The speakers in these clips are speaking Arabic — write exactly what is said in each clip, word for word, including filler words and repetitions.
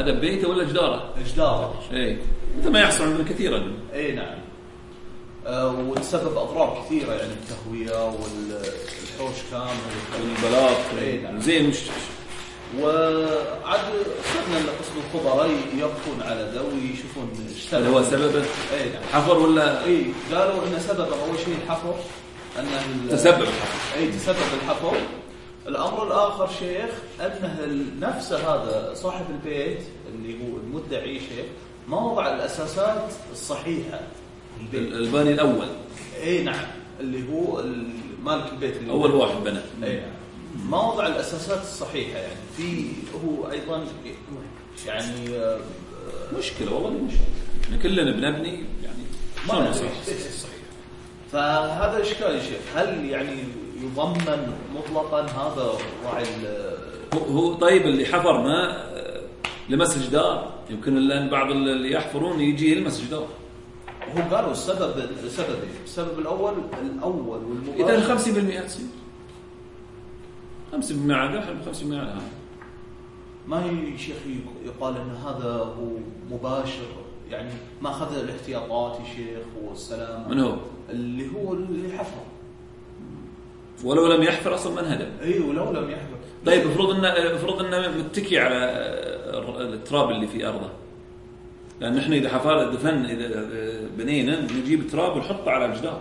هذا بيته ولا جداره؟ جداره. اي مثل ما يحصل عندنا كثيرا. اي نعم. أه وتسبب اضرار كثيره يعني التهويه والحوش كامل والبلاط. اي نعم. زين مش وعاد صرنا قسم الخبراء يقفون على ذا ويشوفون ايش هل هو سببه؟ اي نعم. حفر ولا؟ اي قالوا ان سببه اول شيء الحفر، انه تسبب الحفر. اي تسبب الحفر. الامر الاخر شيخ انه نفسه هذا صاحب البيت اللي هو المدعي شيخ ما وضع الاساسات الصحيحه. الباني الاول. اي نعم اللي هو مالك البيت اللي اول واحد بنى. اي نعم ما وضع الاساسات الصحيحه يعني في هو ايضا يعني مشكله والله مشكله. احنا كلنا بنبني يعني ما نصير صحيح. فهذا اشكال يا شيخ، هل يعني يضمن مطلقا هذا راعي هو طيب اللي حفر ما لمس جدار؟ يمكن الان بعض اللي يحفرون يجي يلمس جدار. هو قالوا السبب السبب السبب الاول الاول والمباشر اذا خمسين بالمئة تصير خمسين بالمئة على داخل خمسين بالمئة على هذا. ما هي شيخ يقال ان هذا هو مباشر يعني ما اخذ الاحتياطات يا شيخ والسلام. من هو؟ اللي هو اللي حفر. ولو لم يحفر اصلا ما انهدم. اي ولو لم يحفر. طيب افرض انه افرض انه متكي على التراب اللي في ارضه. لان احنا اذا حفر دفن اذا بنينا نجيب تراب ونحطه على الجدار.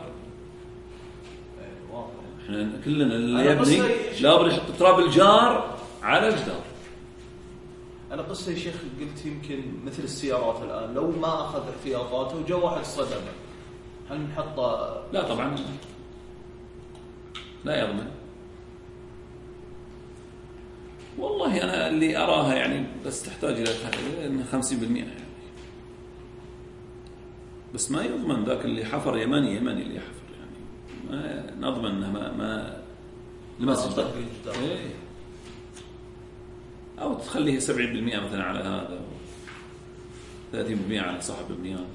احنا كلنا اللي يبني لابد يحط تراب الجار على الجدار. انا قصه يا شيخ قلت يمكن مثل السيارات الان لو ما اخذ احتياطاته وجاء واحد صدمه هل نحطه؟ لا طبعا لا يضمن. والله انا اللي اراها يعني بس تحتاج الى خمسين بالمئة يعني. بس ما يضمن ذاك اللي حفر يمني يمني اللي يحفر يعني ما نضمن انه ما ما لمس الجدار. إيه. او تخليه سبعين بالمئة مثلا على هذا ثلاثين بالمئة على صاحب البنيان.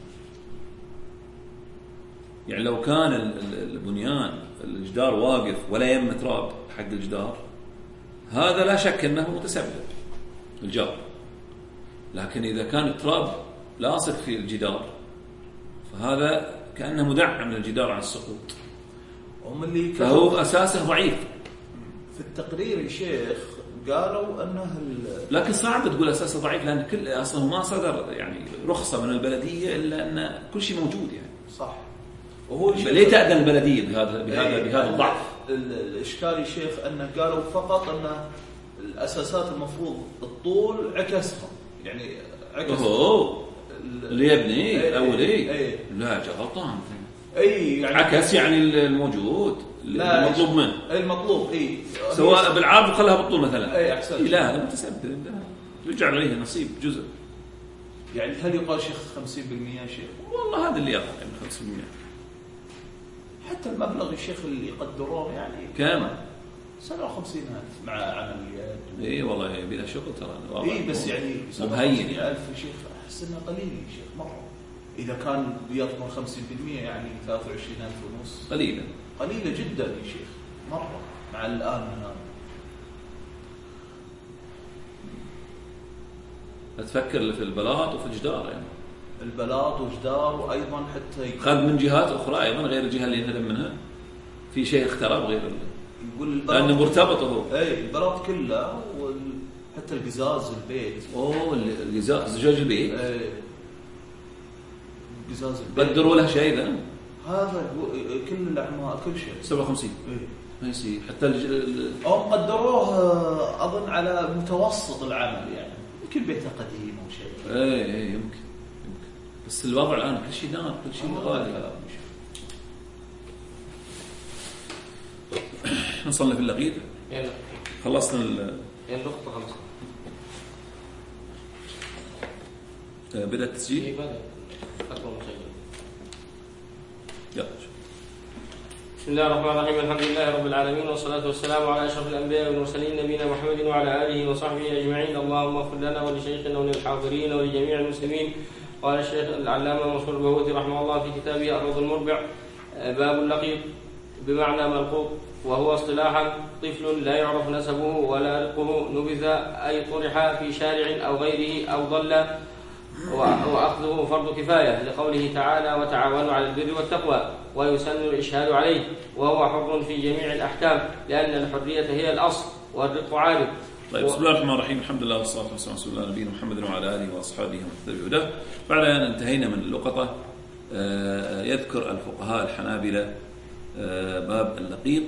يعني لو كان البنيان الجدار واقف ولا يم تراب حق الجدار هذا لا شك انه متسبب الجار. لكن اذا كان التراب لاصق في الجدار فهذا كأنه مدعم للجدار عن السقوط. هم اللي فهو أساسه ضعيف. في التقرير يا شيخ قالوا أنه لكن صعب تقول أساسه ضعيف لأن كل أصله ما صدر يعني رخصة من البلدية إلا أن كل شيء موجود يعني. صح. وهو ليه تأذن البلدية بهذا بهذا بهذا الضعف؟ الإشكال يا شيخ أنه قالوا فقط أن الأساسات المفروض الطول عكسهم يعني عكسهم. اللي يبني أي أول إيه أي. لا غلطان. أي يعني عكس يعني الموجود المطلوب منه. أي المطلوب إيه سواء بالعرض خلها بالطول مثلا. أي أحسن. لا هذا متسبب يرجع عليه نصيب جزء. يعني هل يقال شيخ خمسين بالمئة شيخ؟ والله هذا اللي يقع يعني خمسين بالمئة. حتى المبلغ الشيخ اللي يقدرونه يعني كم؟ سبعة وخمسين ألف مع عمليات. إيه والله يبي له شغل ترى. إيه بس يعني سبعة وخمسين ألف شيخ أحس إنه قليل يا شيخ مرة. إذا كان بيضمن خمسين بالمئة يعني ثلاثة وعشرين ألف ونص. قليلة. قليلة جدا يا شيخ مرة مع الآن هنا. تفكر في البلاط وفي الجدار يعني. البلاط وجدار وأيضا حتى خذ من جهات أخرى أيضا غير الجهة اللي ينهدم منها. في شيء اخترب غير يقول البلاط لأنه مرتبط هو. أي البلاط كله وحتى القزاز البيت. أوه القزاز زجاج البيت. أي قزاز البيت. قدروا له شيء ذا. هذا كل الأعمال كل شيء. سبعة وخمسين. إيه. ما يصير حتى ال. هم قدروه أظن على متوسط العمل يعني. يمكن بيته قديم أو شيء. إيه إيه يمكن يمكن. بس الوضع الآن كل شيء نار كل شيء غالي. نصلنا في اللقيط. يلا. خلصنا ال. يلا نقطة خمسة. بدأ التسجيل. إيه بدأ. أكبر مسجل. يلا. بسم الله الرحمن الرحيم الحمد لله رب العالمين والصلاة والسلام على أشرف الأنبياء والمرسلين نبينا محمد وعلى آله وصحبه أجمعين. اللهم اغفر لنا ولشيخنا وللحاضرين ولجميع المسلمين. قال الشيخ العلامة منصور البهوتي رحمه الله في كتابه الروض المربع باب اللقيط بمعنى ملقوط وهو اصطلاحا طفل لا يعرف نسبه ولا رقه، نبذ أي طرح في شارع أو غيره أو ضل، وأخذه فرض كفاية لقوله تعالى وتعاونوا على البر والتقوى، ويسن الإشهاد عليه، وهو حر في جميع الأحكام لأن الحرية هي الأصل والرق عارف. طيب، بسم الله الرحمن الرحيم، الحمد لله والصلاة والسلام على رسول الله نبينا محمد وعلى آله وأصحابه ومن اهتدى بهداه. بعد أن انتهينا من اللقطة، يذكر الفقهاء الحنابلة باب اللقيط،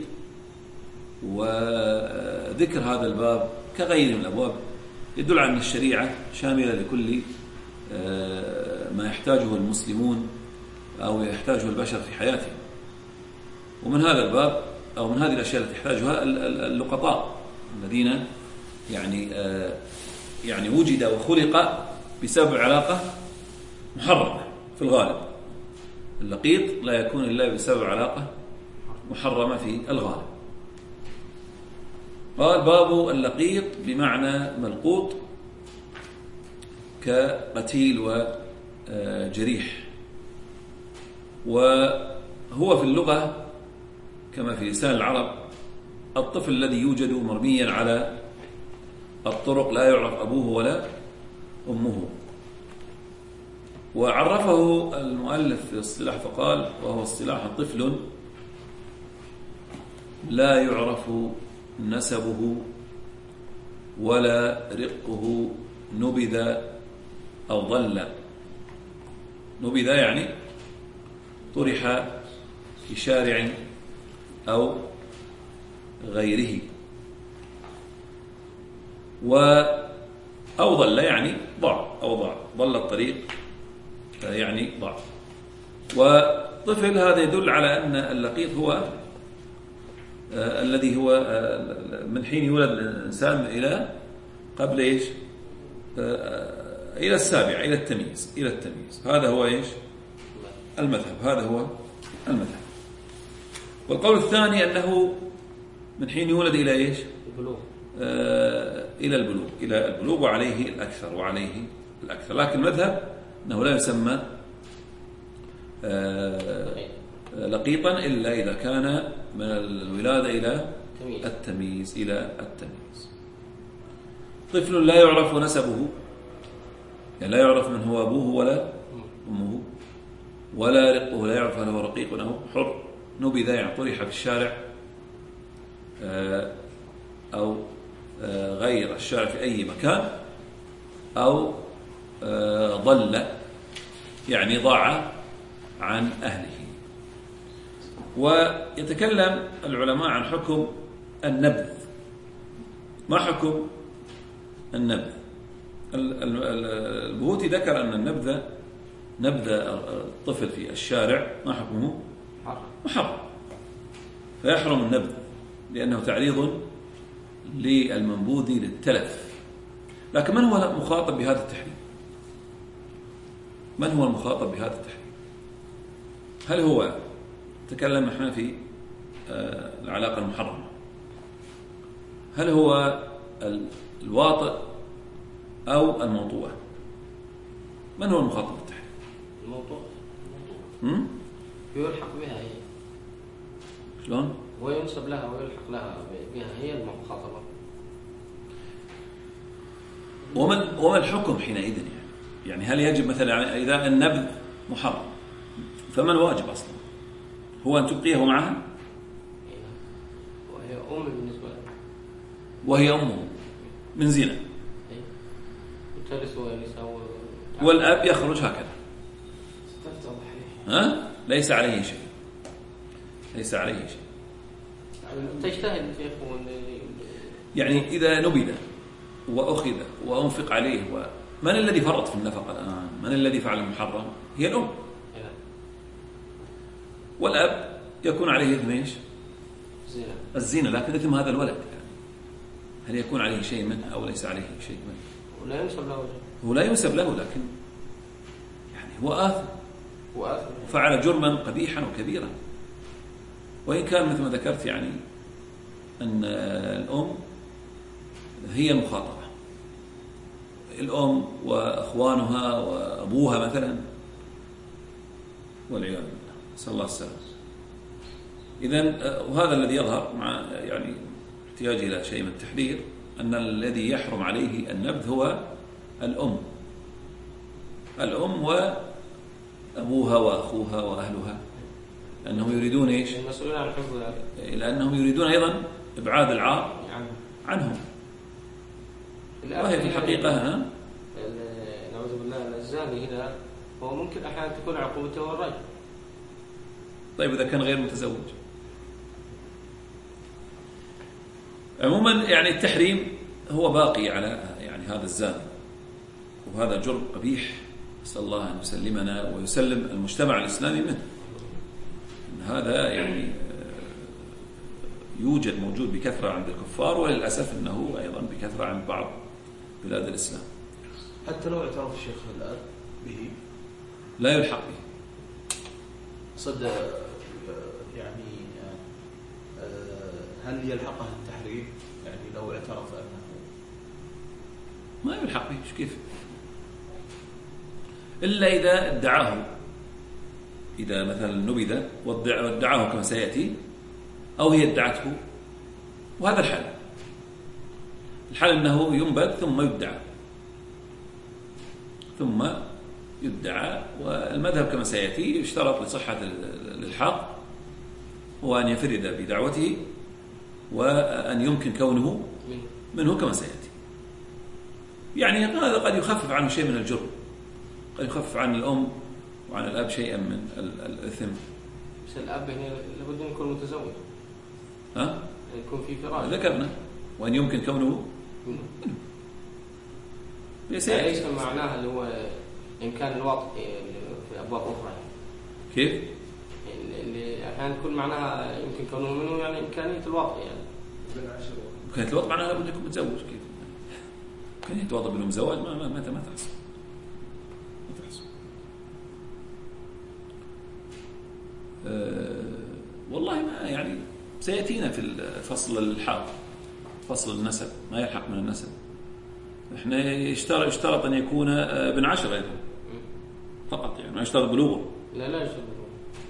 وذكر هذا الباب كغيره من الأبواب يدل على أن الشريعة شاملة لكل ما يحتاجه المسلمون أو يحتاجه البشر في حياتهم. ومن هذا الباب أو من هذه الأشياء التي يحتاجها اللقطاء الذين يعني يعني وجد وخلق بسبب علاقة محرمة في الغالب. اللقيط لا يكون إلا بسبب علاقة محرمة في الغالب. قال باب اللقيط بمعنى ملقوط كقتيل وجريح، وهو في اللغة كما في لسان العرب الطفل الذي يوجد مرميا على الطرق لا يعرف أبوه ولا أمه. وعرفه المؤلف في الاصطلاح فقال وهو اصطلاح طفل لا يعرف نسبه ولا رقه، نبذ أو ضل. نبذ يعني طرح في شارع أو غيره، و أو ضل يعني ضاع أو ضاع ضل الطريق يعني ضاع. وطفل هذا يدل على أن اللقيط هو آه الذي هو آه من حين يولد الإنسان إلى قبل إيش آه إلى السابعة، إلى التمييز إلى التمييز هذا هو إيش المذهب، هذا هو المذهب. والقول الثاني أنه من حين يولد إلى إيش البلوغ، آه إلى البلوغ إلى البلوغ وعليه الأكثر وعليه الأكثر. لكن المذهب أنه لا يسمى آه لقيطا إلا إذا كان من الولادة إلى التمييز إلى التمييز. طفل لا يعرف نسبه، يعني لا يعرف من هو أبوه ولا أمه، ولا رقه لا يعرف هل هو رقيق أو حر، نبذ يعني طرح في الشارع أو غير الشارع في أي مكان، أو ضل يعني ضاع عن أهله. ويتكلم العلماء عن حكم النبذ. ما حكم النبذ؟ البهوتي ذكر أن النبذ نبذ الطفل في الشارع ما حكمه؟ محرم، فيحرم النبذ لأنه تعريض للمنبوذ للتلف. لكن من هو المخاطب بهذا التحريم؟ من هو المخاطب بهذا التحريم؟ هل هو تكلم نحن في العلاقة المحرمة، هل هو الواطئ أو الموطوءة؟ من هو المخاطب بالتحريم؟ الموطوء. امم يلحق بها هي. شلون؟ وينسب لها ويلحق لها بها، هي المخاطبة. ومن وما الحكم حينئذ يعني؟ يعني هل يجب مثلا إذا النبذ محرم فما الواجب أصلا؟ هو أن تبقيه معها؟ وهي أم بالنسبة لها، وهي أمه من زنا، وترث ونساء، والأب يخرج هكذا، ها؟ ليس عليه شيء، ليس عليه شيء. تجتهد في إخوان يعني إذا نبذ وأخذ وأنفق عليه، ومن الذي فرط في النفقة الآن؟ من الذي فعل المحرم؟ هي الأم. والأب يكون عليه إثم إيش؟ الزنا. الزنا، لكن إثم هذا الولد يعني هل يكون عليه شيء منه أو ليس عليه شيء منه؟ ولا ينسب له، هو لا ينسب له، لكن يعني هو آثم، هو آثم، فعل جرما قبيحا وكبيرا. وإن كان مثل ما ذكرت يعني أن الأم هي المخاطبة، الأم وأخوانها وأبوها مثلا، والعياذ بالله، نسأل الله السلامة. إذن وهذا الذي يظهر مع يعني احتياج إلى شيء من التحرير أن الذي يحرم عليه النبذ هو الأم الأم وأبوها وأخوها وأهلها، لأنهم يريدون إيش؟ المسؤولين عن حفظ ذلك، لأنهم يريدون أيضا إبعاد العار عنهم. وهي في الحقيقة ها؟ نعوذ بالله الزاني هنا هو ممكن أحيانا تكون عقوبته هو الرجل. طيب إذا كان غير متزوج. عموما يعني التحريم هو باقي على يعني هذا الزاني، وهذا جرم قبيح، نسأل الله أن يسلمنا ويسلم المجتمع الإسلامي منه. هذا يعني يوجد موجود بكثرة عند الكفار، وللأسف أنه أيضا بكثرة عند بعض بلاد الإسلام. حتى لو اعترف الشيخ الآن به لا يلحق به صد يعني هل يلحقه التحريم؟ يعني لو اعترف أنه ما يلحق به كيف؟ إلا إذا ادعاه، إذا مثلا نبذ وادعاه كما سيأتي، أو هي ادعته، وهذا الحال الحال أنه ينبذ ثم يدعى ثم يدعى. والمذهب كما سيأتي يشترط لصحة الإلحاق هو أن يفرد بدعوته وأن يمكن كونه منه كما سيأتي. يعني هذا قد يخفف عنه شيء من الجرم، قد يخفف عن الأم وعن الأب شيئا من الإثم. بس الأب هنا لابد أن يكون متزوج، ها؟ يكون في فراش ذكرنا، وأن يمكن كونه منه. ليس معناها اللي هو إمكان الوطء في أبواب أخرى. كيف؟ اللي أحيانا تكون معناها يمكن كونه منه يعني إمكانية الوطء، يعني إمكانية الوطء معناها لابد يكون متزوج. كيف؟ إمكانية الوطء بدون زواج ما ما ما ما تحصل. ما تحصل. أه والله ما يعني سيأتينا في الفصل الحاضر فصل النسب، ما يلحق من النسب. احنا يشترط يشترط ان يكون ابن عشر ايضا فقط، يعني ما يشترط بلوغه. لا لا يشترط بلوغه،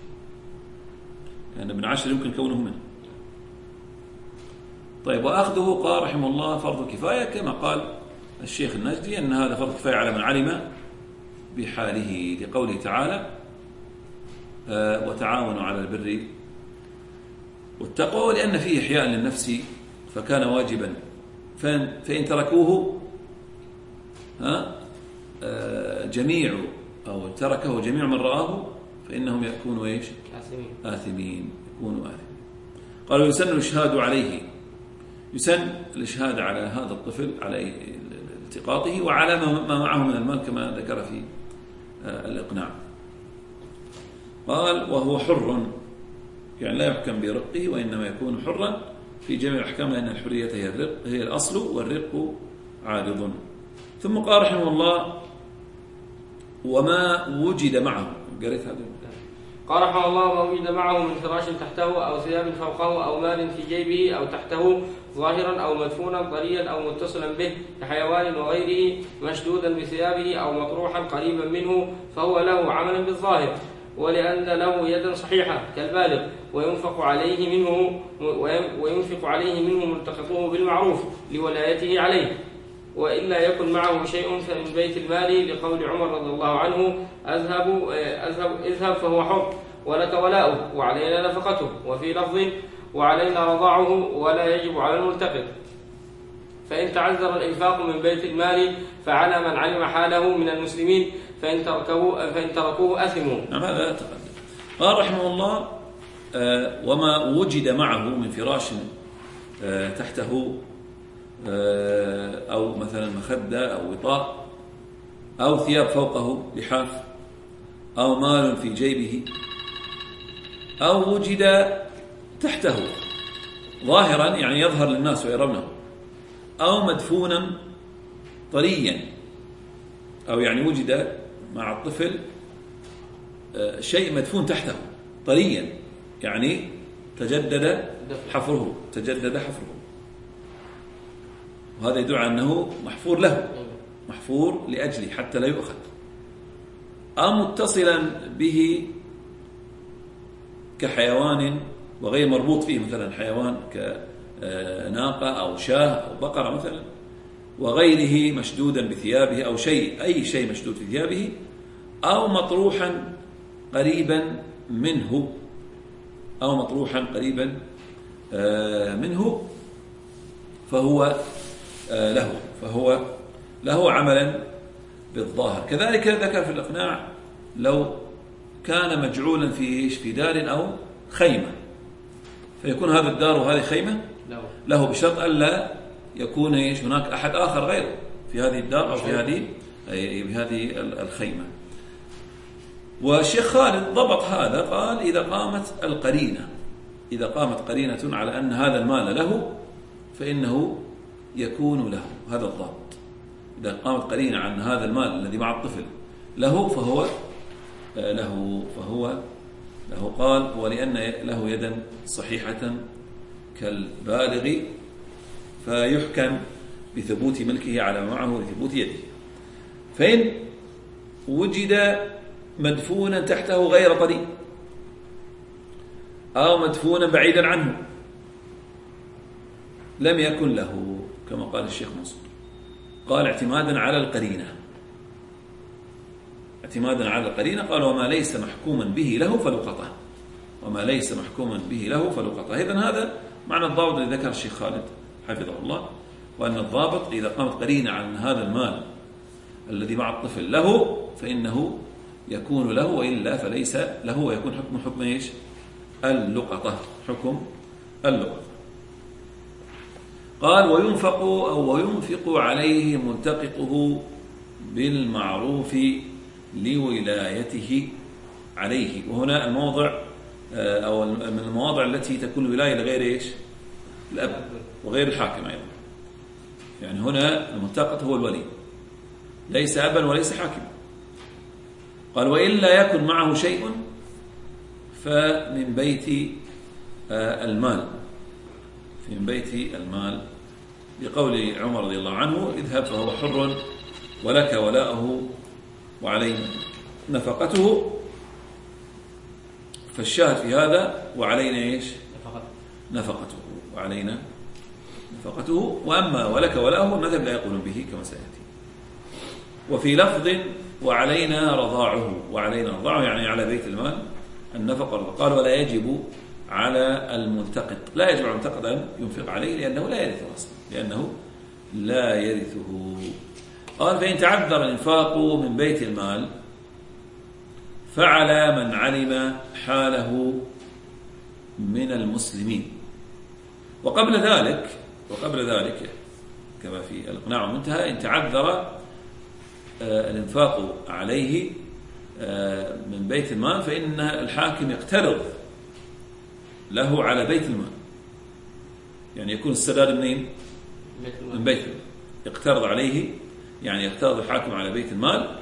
يعني ابن عشر يمكن كونه منه. طيب، واخذه قال رحمه الله فرض كفايه، كما قال الشيخ النجدي ان هذا فرض كفايه على من علم بحاله، لقوله تعالى آه وتعاونوا على البر والتقوى، لان فيه احياء للنفس فكان واجبا، فإن تركوه ها جميع أو تركه جميع من رآه فإنهم يكونوا إيش؟ آثمين. آثمين يكونوا آثمين. قالوا يسن الإشهاد عليه، يسن الإشهاد على هذا الطفل على التقاطه وعلى ما معه من المال كما ذكر في الإقناع. قال وهو حر، يعني لا يحكم برقه وإنما يكون حرا في جميع الأحكام، لأن الحرية هي الرق هي الأصل والرق عارض. ثم قال رحمه الله وما وجد معه، قريت هذا؟ قال رحمه الله وما وجد معه من فراش تحته أو ثياب فوقه أو مال في جيبه أو تحته ظاهرا أو مدفونا طريا أو متصلا به كحيوان وغيره مشدودا بثيابه أو مطروحا قريبا منه فهو له عملا بالظاهر، ولأن له يدا صحيحة كالبالغ وينفق عليه منه وينفق عليه منه ملتقطه بالمعروف لولايته عليه، وإلا يكن معه شيء فمن بيت المال، لقول عمر رضي الله عنه أذهب أذهب اذهب فهو حر ولك ولاؤه وعلينا نفقته، وفي لفظ وعلينا رضاعه ولا يجب على الملتقط. فإن تعذر الإنفاق من بيت المال فعلى من علم حاله من المسلمين، فإن تركوه فإن تركوه أثموا. نعم هذا تقدم. قال رحمه الله آه وما وجد معه من فراش آه تحته آه أو مثلا مخدة أو وطاء أو ثياب فوقه لحاف أو مال في جيبه أو وجد تحته ظاهرا يعني يظهر للناس ويرونه، أو مدفونا طريا، أو يعني وجد مع الطفل شيء مدفون تحته طريا، يعني تجدد حفره تجدد حفره وهذا يدل على أنه محفور له، محفور لأجله حتى لا يؤخذ، أو متصلا به كحيوان وغير مربوط فيه مثلا حيوان كناقة أو شاة أو بقرة مثلا، وغيره مشدودا بثيابه أو شيء أي شيء مشدود في ثيابه، أو مطروحا قريبا منه أو مطروحا قريبا منه فهو له فهو له عملا بالظاهر. كذلك ذكر في الإقناع لو كان مجعولا في في دار أو خيمة، فيكون هذا الدار وهذه خيمة له بشرط ألا يكون ايش هناك أحد آخر غيره في هذه الدار أو في هذه بهذه الخيمة. والشيخ خالد ضبط هذا، قال إذا قامت القرينة إذا قامت قرينة على أن هذا المال له فإنه يكون له. هذا الضابط، إذا قامت قرينة عن هذا المال الذي مع الطفل له فهو له فهو له. قال ولأن له يدا صحيحة كالبالغ فيحكم بثبوت ملكه على ما معه لثبوت يده. فإن وجد مدفونا تحته غير قرين أو مدفونا بعيدا عنه لم يكن له، كما قال الشيخ منصور. قال اعتمادا على القرينة اعتمادا على القرينة قال وما ليس محكوما به له فلقطه وما ليس محكوما به له فلقطه. إذن هذا معنى الضابط الذي ذكر الشيخ خالد حفظه الله، وأن الضابط إذا قامت قرينة عن هذا المال الذي مع الطفل له فإنه يكون له، وإلا فليس له، ويكون حكم حكم إيش اللقطة حكم اللقطة. قال وينفق أو وينفق عليه ملتقطه بالمعروف لولايته عليه. وهنا الموضع أو من المواضع التي تكون الولاية لغير إيش الأب وغير الحاكم أيضا. يعني هنا الملتقط هو الولي ليس أبا وليس حاكما. قال وإلا يكن معه شيء فمن بيت المال من بيت المال بقول عمر رضي الله عنه اذهب فهو حر ولك ولاؤه وعلينا نفقته. فالشاهد في هذا وعلينا ايش نفقته وعلينا نفقته. وأما ولك ولاؤه المذهب لا يقول به كما سيأتي. وفي لفظ وعلينا رضاعه وعلينا رضاعه يعني على بيت المال النفقة. قال ولا يجب على الملتقط لا يجب على الملتقط أن ينفق عليه لأنه لا يرثه أصلا لأنه لا يرثه. قال فإن تعذر الإنفاق من بيت المال فعلى من علم حاله من المسلمين. وقبل ذلك وقبل ذلك كما في الإقناع والمنتهى إن تعذر الإنفاق عليه من بيت المال فإن الحاكم يقترض له على بيت المال، يعني يكون السداد منين؟ من بيت المال. يقترض عليه يعني يقترض الحاكم على بيت المال.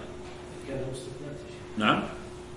نعم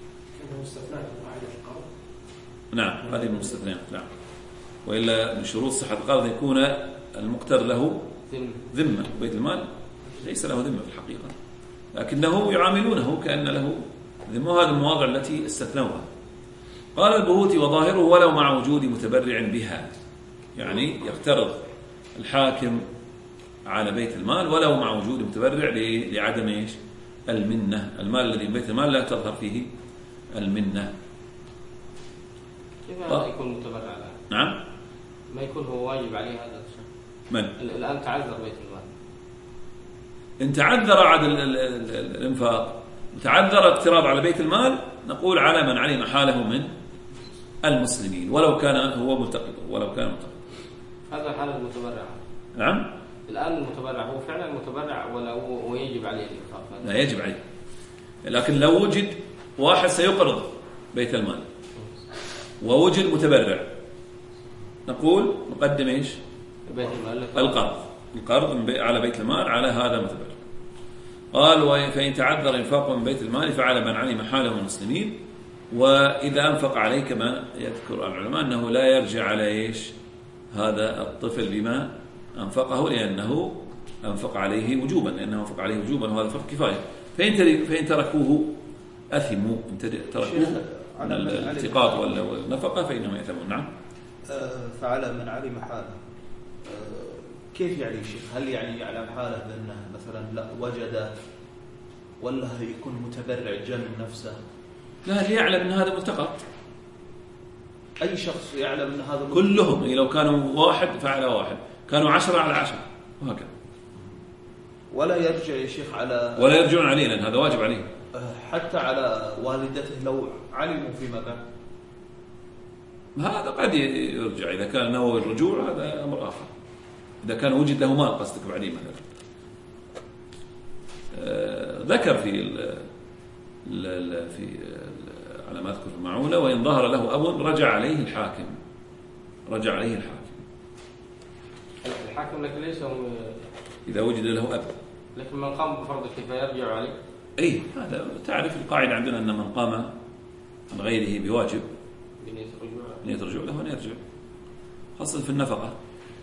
نعم هذه من المستثنيات. نعم وإلا من شروط صحة القرض يكون المقترض له ذمة. بيت المال ليس له ذمة في الحقيقة لكنه يعاملونه كأن له ذمة. وهذه المواضع التي استثنوها. قال البهوتي وظاهره ولو مع وجود متبرع بها، يعني يقترض الحاكم على بيت المال ولو مع وجود متبرع لعدم ايش المنة. المال الذي من بيت المال لا تظهر فيه المنة. كيف هذا يكون متبرع له؟ نعم ما يكون هو واجب عليه هذا الشيء. من الآن تعذر بيت المال، إن تعذر عدد الإنفاق وتعذر اقتراض على بيت المال نقول على من علم حاله من المسلمين ولو كان هو ملتقط ولو كان ملتقط. هذا حال المتبرع. نعم الآن المتبرع هو فعلا متبرع ولا هو يجب عليه الإنفاق؟ لا يجب عليه، لكن لو وجد واحد سيقرض بيت المال ووجد متبرع نقول نقدم ايش بيت المال القرض القرض على بيت المال على هذا المتبرع. قال فإن تعذر إنفاق من بيت المال فعلى من علم حاله من المسلمين. وإذا أنفق عليه كما يذكر العلماء أنه لا يرجع على إيش هذا الطفل بما أنفقه لأنه أنفق عليه وجوبا لأنه أنفق عليه وجوبا وهذا فرض كفاية. فإن فإن تركوه أثموا إن تركوه عن الالتقاط والنفقة فإنهم يأثمون. نعم فعلى من علم حاله كيف يعني يا شيخ؟ هل يعني يعلم حاله بأنه مثلا لا وجد، ولا يكون متبرع جن نفسه؟ لا، اللي يعلم أن هذا ملتقط. أي شخص يعلم أن هذا ملتقط. كلهم، لو كانوا واحد فعلى واحد، كانوا عشرة على عشرة، وهكذا. ولا يرجع يا شيخ على ولا يرجعون عليه، لأن هذا واجب عليه. حتى على والدته لو علموا فيما بعد. هذا قد يرجع إذا كان نوى الرجوع، هذا أمر آخر. إذا كان وجد له مال قصدك بعدين مثلا. آه ذكر في ال ال في ال على ما أذكر في المعونة: وإن ظهر له أب رجع عليه الحاكم. رجع عليه الحاكم. الحاكم لكن ليس هم إذا وجد له أب. لكن من قام بفرض الكفاية يرجع عليه. أي هذا تعرف القاعدة عندنا أن من قام عن غيره بواجب بنية الرجوع له أن يرجع، خاصة في النفقة.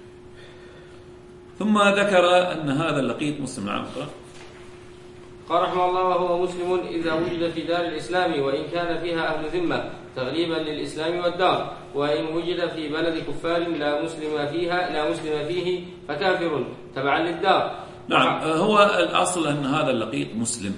ثم ذكر أن هذا اللقيط مسلم. نعم. قال رحمه الله: وهو مسلم إذا وجد في دار الإسلام وإن كان فيها أهل ذمة تغليبا للإسلام والدار، وإن وجد في بلد كفار لا مسلم فيها لا مسلم فيه فكافر تبعا للدار. نعم. هو الأصل أن هذا اللقيط مسلم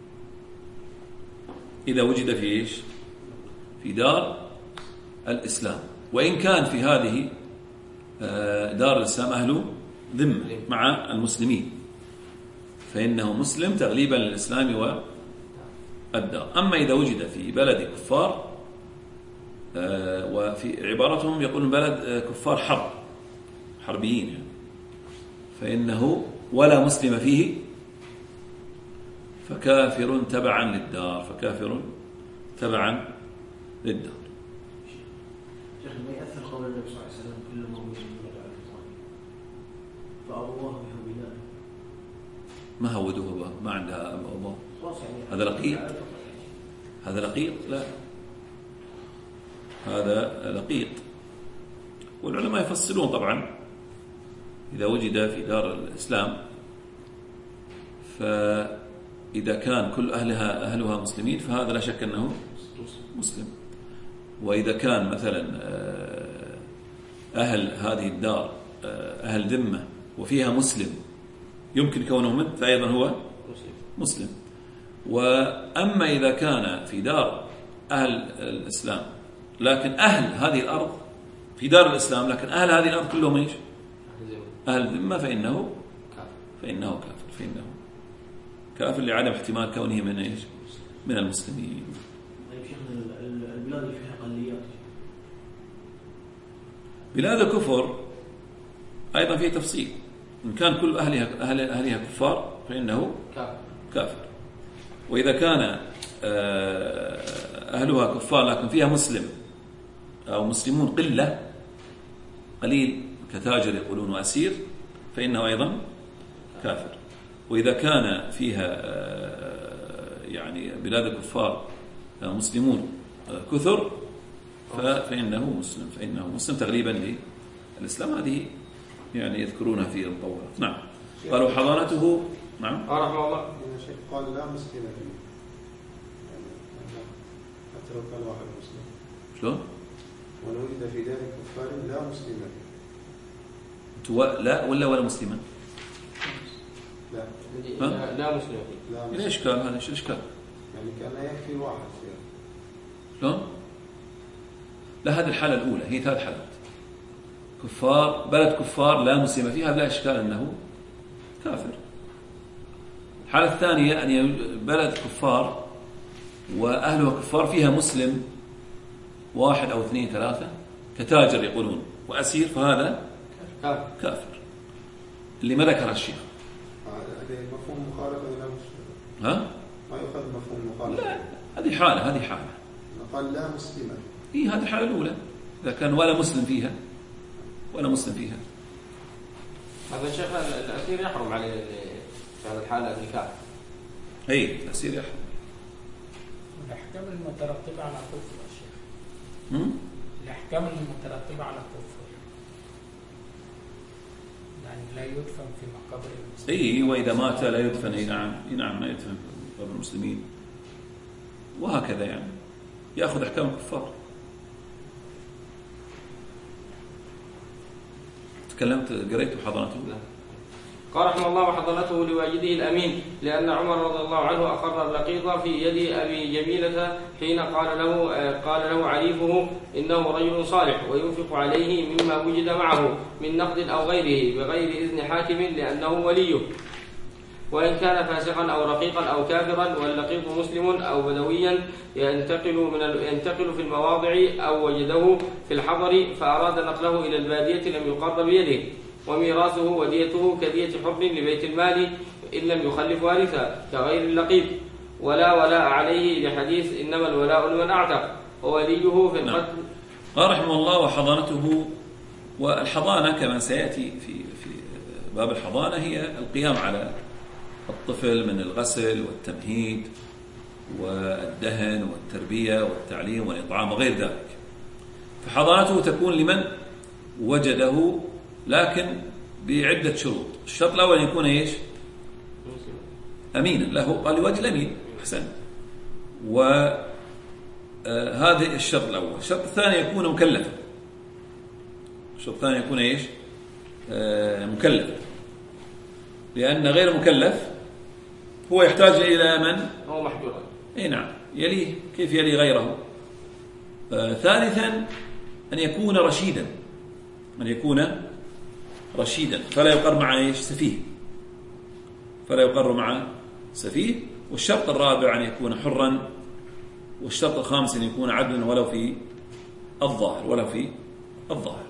إذا وجد في إيش؟ في دار الإسلام، وإن كان في هذه دار الإسلام أهل ذمة مع المسلمين، فإنه مسلم تغليبا للإسلام والدار. أما إذا وجد في بلد كفار، وفي عبارتهم يقولون بلد كفار حرب، حربيين يعني، فإنه ولا مسلم فيه فكافر تبعا للدار. فكافر تبعا للدار. شيخ، ما يأثر قول النبي صلى الله عليه وسلم: كل مؤمن يرجع الفطرة، فأبواه يهودان. ما هودوه ما عندها أبوه. هذا لقيط. هذا لقيط. لا، هذا لقيط. والعلماء يفصلون طبعا إذا وجد في دار الإسلام، فإذا كان كل أهلها أهلها مسلمين فهذا لا شك أنه مسلم. وإذا كان مثلا أهل هذه الدار أهل ذمة وفيها مسلم يمكن كونه من، فأيضا هو مسلم. وأما إذا كان في دار أهل الإسلام لكن أهل هذه الأرض في دار الإسلام لكن أهل هذه الأرض كلهم إيش؟ أهل ذمة، فإنه فإنه كافر. فإنه كافر لعدم احتمال كونه من إيش؟ من المسلمين. طيب شيخنا، البلاد اللي فيها أقليات، بلاد الكفر أيضا فيه تفصيل. إن كان كل أهلها أهل أهلها كفار فإنه كافر. وإذا كان أهلها كفار لكن فيها مسلم أو مسلمون قلة قليل كتاجر يقولون وأسير فإنه أيضا كافر. وإذا كان فيها يعني بلاد الكفار مسلمون كثر فإنه مسلم فإنه مسلم تغليبا للإسلام. هذه يعني يذكرونها في المطولات. نعم. قالوا حضانته. نعم. قال رحمه الله: الشيخ قال لا مسلم فيه، يعني حتى لو كان واحد مسلم. شلون؟ ولو وجد في دار كفار لا مسلم فيه. لا ولا ولا مسلما؟ لا. لا, لا مسلم فيه. لا مسلم. إيش إشكال هذا؟ إيش إشكال؟ يعني كان يكفي واحد فيه. شلون؟ لا، هذه الحالة الأولى. هي ثلاث حالات: كفار بلد كفار لا مسلم فيها، لا إشكال أنه كافر. الحالة الثانية أن بلد كفار وأهلها كفار فيها مسلم واحد أو اثنين ثلاثة كتاجر يقولون وأسير، فهذا كافر اللي ما ذكر الشيخ. هذا مفهوم مخالفة لا مسلم. ها؟ ما يؤخذ مفهوم مخالفة. لا، هذه حالة هذه حالة. قال لا مسلمة. إيه، هذه الحالة الأولى إذا كان ولا مسلم فيها ولا مسلم فيها. هذا شيخ الأسير يحرم عليه في هذه الحالة النكاح. أي الأسير يحرم. الأحكام المترتبة على كفر يا شيخ. الأحكام المترتبة على كفر يعني لا يدفن في مقابر المسلمين. أي، وإذا مات لا يدفن. أي نعم. أي نعم، لا يدفن في مقابر المسلمين، وهكذا يعني يأخذ أحكام الكفار. تكلمت قريت وحضرته؟ قال رحمه الله وحضرته لواجده الأمين لأن عمر رضي الله عنه أقر اللقيط في يد أبي جميلة حين قال له قال له عريفه إنه رجل صالح وينفق عليه مما وجد معه من نقد أو غيره بغير إذن حاكم لأنه وليه، وإن كان فاسقا أو رقيقا أو كافرا، واللقيط مسلم أو بدويا ينتقل من ينتقل في المواضع أو وجده في الحضر فأراد نقله إلى البادية لم يقر بيده، وميراثه وديته كدية حر لبيت المال إن لم يخلف وارثا كغير اللقيط، ولا ولاء عليه لحديث إنما الولاء لمن أعتق ووليه في القتل. قال رحمه الله وحضانته. والحضانة كما سيأتي في في باب الحضانة هي القيام على الطفل من الغسل والتمهيد والدهن والتربية والتعليم والإطعام وغير ذلك. فحضانته تكون لمن وجده لكن بعدة شروط. الشرط الأول أن يكون إيش؟ أمينا له، قال لوجه الأمين أحسن، وهذا الشرط الأول. الشرط الثاني يكون مكلفا. الشرط الثاني يكون إيش؟ آه مكلفا، لأن غير مكلف هو يحتاج إلى من؟ هو محجور. إيه نعم، يليه. كيف يلي غيره؟ آه ثالثا أن يكون رشيدا، أن يكون رشيدا فلا يقر مع إيش؟ سفيه، فلا يقر مع سفيه. والشرط الرابع أن يكون حرا. والشرط الخامس أن يكون عدلا ولو في الظاهر، ولو في الظاهر.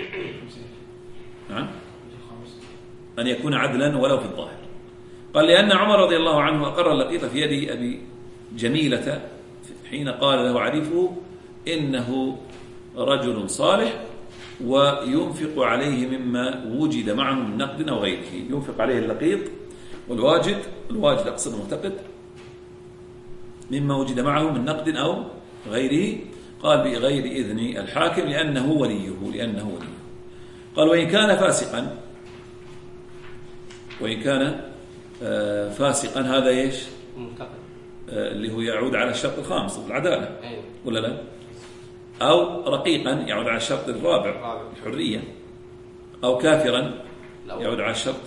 نعم، أن يكون عدلا ولو في الظاهر. قال لأن عمر رضي الله عنه أقر اللقيط في يد أبي جميلة حين قال له عريفه إنه رجل صالح وينفق عليه مما وجد معه من نقد أو غيره. ينفق عليه اللقيط والواجد، الواجد أقصد المعتقد، مما وجد معه من نقد أو غيره. قال بغير إذن الحاكم لأنه وليه، لأنه وليه. قال وإن كان فاسقا، وإن كان آه فاسقا هذا إيش؟ آه اللي هو يعود على الشرط الخامس العدالة، ولا لا؟ أو رقيقا يعود على الشرط الرابع الحرية، أو كافرا يعود على الشرط.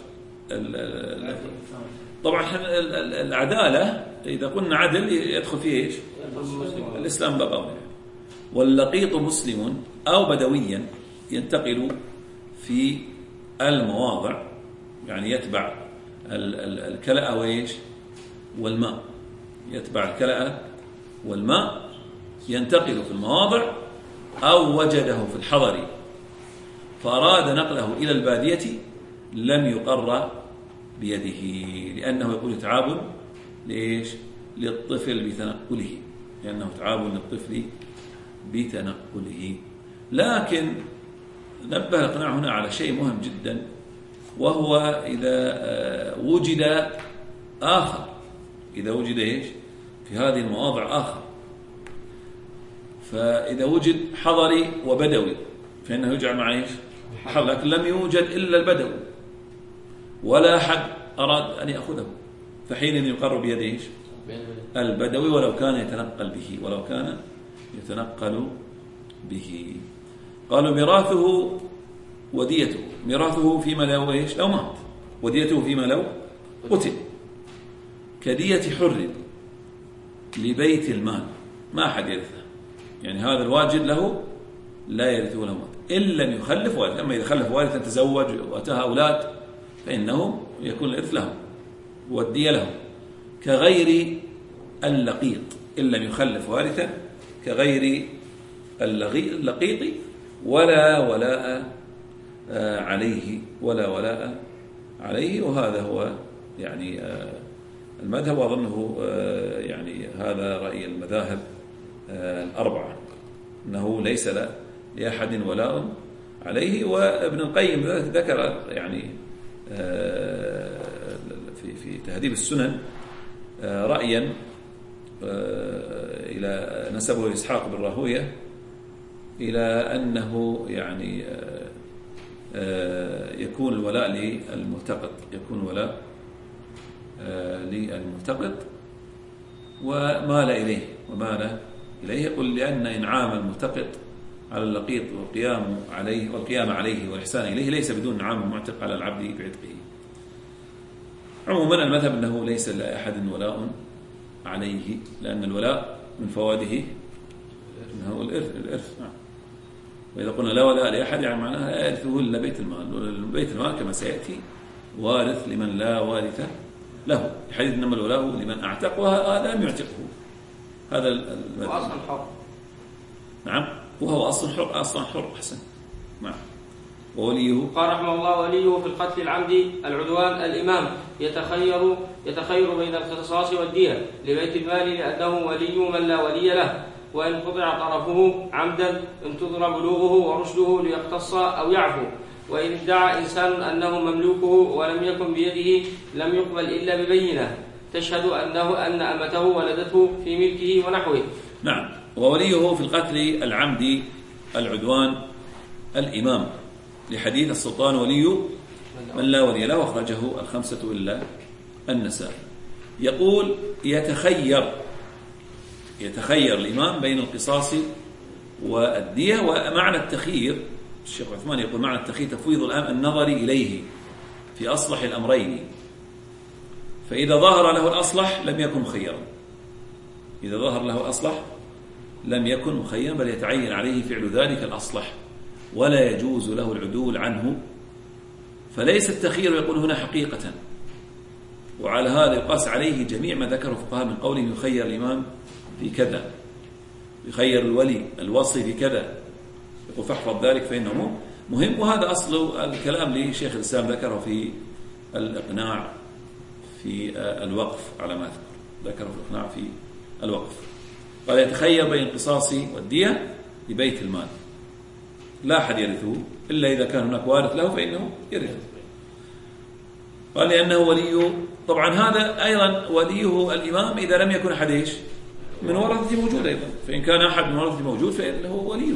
طبعا العدالة إذا قلنا عدل يدخل فيه إيش؟ الإسلام بقى. واللقيط مسلم أو بدويا ينتقل في المواضع، يعني يتبع الكلأ وإيش؟ والماء، يتبع الكلأ والماء، ينتقل في المواضع أو وجده في الحضر فأراد نقله إلى البادية لم يقر بيده، لأنه يقول تعاب ليش؟ للطفل بتنقله، لأنه تعاب للطفل بتنقله. لكن نبه الإقناع هنا على شيء مهم جدا، وهو إذا وجد آخر، إذا وجد إيش؟ في هذه المواضع آخر. فإذا وجد حضري وبدوي فإنه يجعل مع إيش؟ حضر، لكن لم يوجد إلا البدوي ولا أحد أراد أن يأخذه، فحين يقر بيد إيش؟ البدوي ولو كان يتنقل به، ولو كان يتنقل به. قالوا ميراثه وديته، ميراثه فيما لو إيش؟ لو مات، وديته فيما لو قتل، كدية حر لبيت المال ما أحد يرثه، يعني هذا الواجد له لا يرثه له مات إن لم يخلف وارث. أما إذا خلف وارثا تزوج وأتاها أولاد فإنه يكون الإرث لهم والدية لهم، كغير اللقيط إن لم يخلف وارثا، كغير اللقيط ولا ولاء عليه، ولا ولاء عليه. وهذا هو يعني المذهب، وأظنه يعني هذا رأي المذاهب الأربعة، أنه ليس لأحد ولاء عليه. وابن القيم ذكر يعني في في تهذيب السنن رأيا إلى نسبه إسحاق بن راهويه إلى أنه يعني يكون الولاء للملتقط، يكون ولاء للملتقط ومال إليه، ومال إليه. يقول لأن إنعام الملتقط على اللقيط والقيام عليه والقيام عليه والإحسان إليه ليس بدون عام معتق على العبد بعتقه. عموما المذهب أنه ليس لأحد ولاء عليه، لأن الولاء من فوائده أنه الإرث, الإرث. نعم. وإذا قلنا لا ولاء لأحد يعني معناها لا يرثه إلا بيت المال. بيت المال كما سيأتي وارث لمن لا وارث له، الحديث إنما الولاء لمن أعتق وهذا لم يعتقه. هذا وأصلا حر. نعم، وهو أصلا حر. أصلا حر أحسن. نعم. ووليه قال رحمه الله: وليه في القتل العمد العدوان الإمام يتخير يتخير بين القصاص والدية لبيت المال لأنه ولي من لا ولي له، وإن قطع طرفه عمدا انتظر بلوغه ورشده ليقتص أو يعفو. وإن ادعى إنسان أنه مملوكه ولم يكن بيده لم يقبل إلا ببينة تشهد أنه أن أمته ولدته في ملكه ونحوه. نعم. ووليه في القتل العمد العدوان الإمام لحديث السلطان ولي من لا ولي له، أخرجه الخمسة إلا النسائي. يقول يتخير يتخير الإمام بين القصاص والدية. ومعنى التخيير الشيخ عثمان يقول معنى التخيير تفويض النظر إليه في أصلح الأمرين، فإذا ظهر له الأصلح لم يكن مخيرا. إذا ظهر له الأصلح لم يكن مخيرا، بل يتعين عليه فعل ذلك الأصلح ولا يجوز له العدول عنه. فليس التخيير يقول هنا حقيقة، وعلى هذا يقاس عليه جميع ما ذكره الفقهاء من قولهم يخير الإمام في كذا، يخير الولي الوصي في كذا، يقول فاحفظ ذلك فإنه مهم. وهذا أصل الكلام لشيخ الإسلام ذكره في الإقناع في الوقف على ما أذكر، ذكره في الإقناع في الوقف. قال يتخير بين القصاص والدية لبيت المال، لا أحد يرثه إلا إذا كان هناك وارث له فإنه يرث. قال لأنه ولي، طبعا هذا أيضا وليه الإمام إذا لم يكن أحد إيش من ورثته موجود أيضا، فإن كان أحد من ورثته موجود فإنه وليه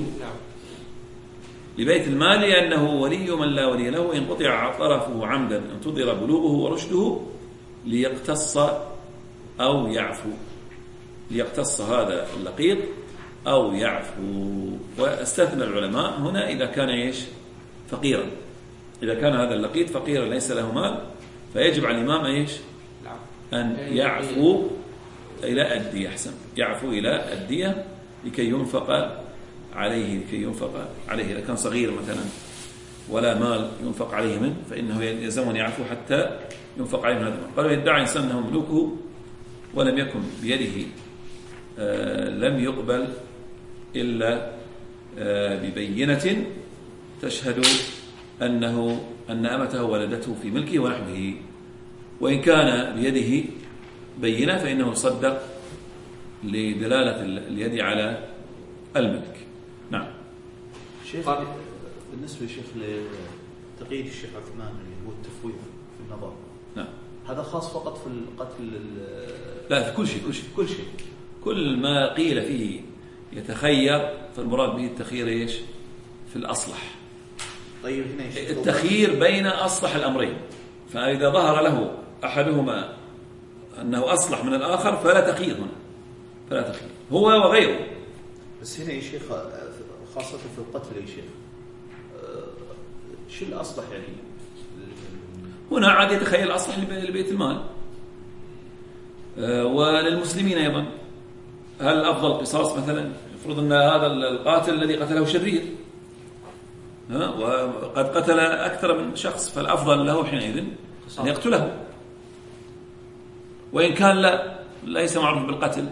لبيت المال لأنه ولي من لا ولي له، وإن قطع طرفه عمدا انتظر بلوغه ورشده ليقتص أو يعفو. ليقتص هذا اللقيط أو يعفو. واستثنى العلماء هنا إذا كان إيش فقيرا، إذا كان هذا اللقيط فقيرا ليس له مال فيجب على الإمام إيش أن يعفو إلى الدية. أحسن، يعفو إلى الدية لكي ينفق عليه لكي ينفق عليه إذا كان صغير مثلا ولا مال ينفق عليه منه فإنه يلزم أن يعفو حتى ينفق عليه من هذا المال. قالوا يدعي إنسان أنه ملوكه ولم يكن بيده آه لم يقبل إلا آه ببينة تشهد أنه أن أمته ولدته في ملكه ونحوه. وإن كان بيده بينة فإنه يصدق لدلالة اليد على الملك. نعم. شيخ بالنسبة شيخ لتقييد الشيخ عثمان اللي هو التفويض في النظر، نعم، هذا خاص فقط في القتل؟ لا، في كل شيء كل شيء كل شيء كل ما قيل فيه يتخير فالمراد به التخيير ايش في الأصلح. طيب هنا التخيير بين أصلح الأمرين، فإذا ظهر له أحدهما أنه أصلح من الآخر فلا تخيير هنا، فلا تخيير هو وغيره. بس هنا يا شيخ خاصة في القتل يا شيخ شو الأصلح يعني؟ هنا عاد يتخيل الأصلح لبيت المال وللمسلمين أيضا. هل الأفضل قصاص مثلا؟ يفرض أن هذا القاتل الذي قتله شرير وقد قتل أكثر من شخص، فالأفضل له حينئذ أن يقتله. وإن كان لا ليس معروف بالقتل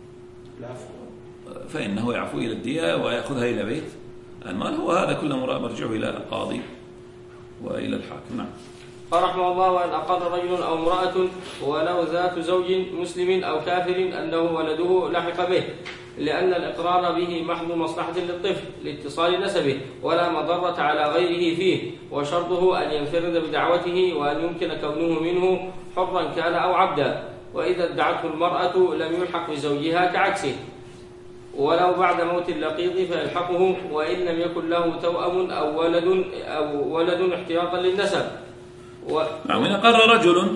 فإنه يعفو إلى الدية ويأخذها إلى بيت المال. هو هذا كله مرجعه إلى القاضي وإلى الحاكم. نعم. قال رحمه الله: وأن أقر رجل أو امرأة ولو ذات زوج مسلم أو كافر أنه ولده لحق به، لأن الإقرار به محض مصلحة للطفل لاتصال نسبه ولا مضرة على غيره فيه، وشرطه أن ينفرد بدعوته وأن يمكن كونه منه حرا كان أو عبدا. وإذا ادعته المرأة لم يلحق بزوجها كعكسه، ولو بعد موت اللقيط فيلحقه وإن لم يكن له توأم أو ولد أو ولد احتياطا للنسب. و... نعم. إن أقر رجل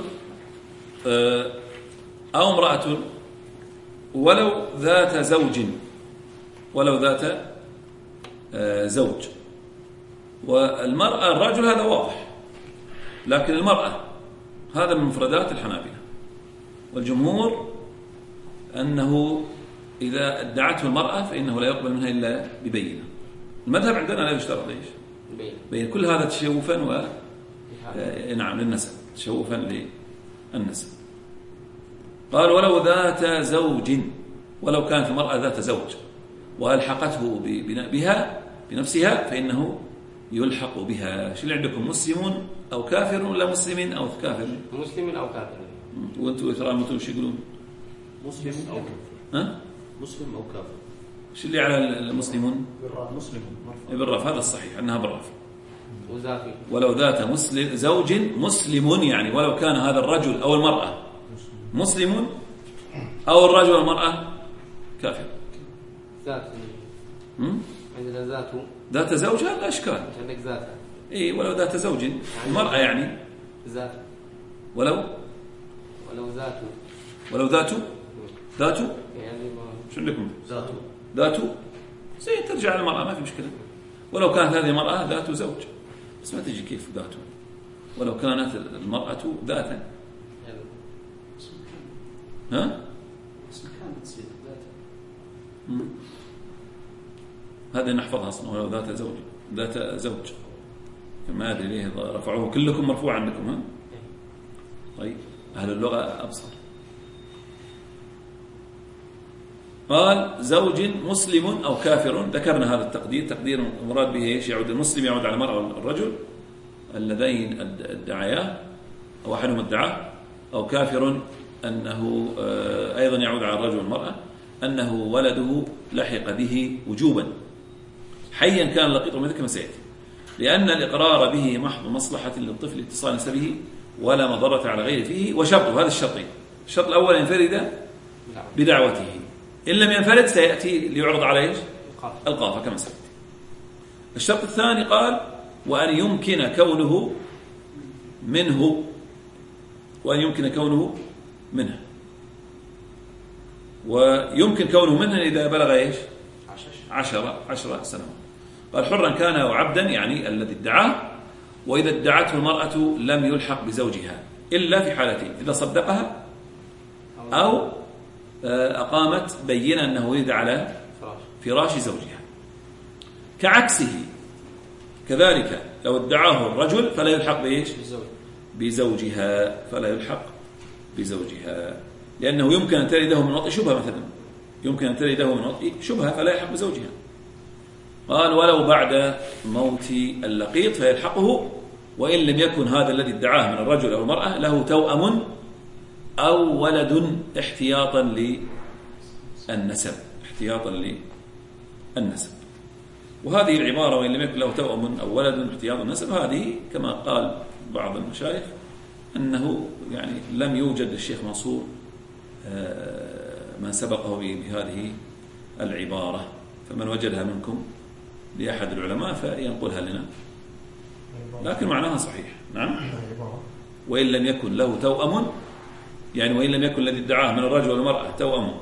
أو امرأة ولو ذات زوج ولو ذات زوج. والمرأة الرجل هذا واضح، لكن المرأة هذا من مفردات الحنابلة، والجمهور أنه إذا ادعته المرأة فإنه لا يقبل منها إلا ببينة. المذهب عندنا لا يشترط إيش؟ بين كل هذا تشوفا و نعم للنسب، تشوفا للنسب. قال ولو ذات زوج، ولو كانت المرأة ذات زوج وألحقته بها بنفسها فإنه يلحق بها. شو اللي عندكم، مسلم أو كافر ولا مسلم أو كافر؟ مسلم أو كافر. وأنتوا ترى شو يقولون؟ مسلم أو كافر. ها؟ مسلم أو كافر. شو اللي على المسلمون؟ بالراف. مسلم بالراف، هذا الصحيح أنها بالراف. وزافي. ولو ذات مسلم زوج مسلم، يعني ولو كان هذا الرجل أو المرأة مسلم أو الرجل والمرأة كافر. ذات. عندنا ذات. ذات زوج هذا أشكال. عندك ذات. إيه ولو ذات زوج المرأة يعني. ذات. ولو. ولو ذات. ولو ذات. ذات. يعني ما. شو عندكم؟ ذات. ذات. زي ترجع المرأة ما في مشكلة. ولو كانت هذه المرأة ذات زوج، بس ما تجي كيف ذاته. ولو كانت المرأة ذاتا. ها؟ اسم كانت تصير ذات. هذه نحفظها أصلا، ولو ذات زوج ذات زوج. ما أدري ليه رفعوه كلكم مرفوع عندكم. ها؟ طيب أهل اللغة أبصر. قال زوج مسلم أو كافر، ذكرنا هذا التقدير. تقدير المراد به إيش؟ يعود المسلم يعود على المرأة والرجل اللذين ادعياه أو أحدهم ادعاه، أو كافر أنه أيضا يعود على الرجل والمرأة أنه ولده لحق به وجوبا حيا كان لقيط مثل كما سيأتي، لأن الإقرار به محض مصلحة للطفل اتصال نسبه ولا مضرة على غيره فيه. وشرطه هذا الشرطين: الشرط الأول ينفرد بدعوته، إن لم ينفرد سيأتي ليعرض عليه القافة كما سيأتي. الشرط الثاني قال وأن يمكن كونه منه، وأن يمكن كونه منه، ويمكن كونه منه إذا بلغ إيش؟ عشرة عشرة سنوات. قال حرا كان أو عبدا، يعني الذي ادعاه. وإذا ادعته المرأة لم يلحق بزوجها إلا في حالتين: إذا صدقها أو أقامت بينة أنه ولد على فراش زوجها. كعكسه كذلك لو ادعاه الرجل فلا يلحق بإيش؟ بزوجها، فلا يلحق بزوجها، لأنه يمكن أن تلده من وطئ شبهة مثلا، يمكن أن تلده من وطئ شبهة فلا يلحق بزوجها. قال ولو بعد موت اللقيط فيلحقه، وإن لم يكن هذا الذي ادعاه من الرجل أو المرأة له توأم أو ولد احتياطا للنسب، احتياطا للنسب. وهذه العبارة وإن لم يكن له توأم أو ولد احتياطا للنسب، هذه كما قال بعض المشايخ أنه يعني لم يوجد الشيخ منصور ما سبقه بهذه العبارة، فمن وجدها منكم لأحد العلماء فينقلها لنا، لكن معناها صحيح. نعم. وإن لم يكن له توأم، يعني وإن لم يكن الذي ادعاه من الرجل والمرأة توأم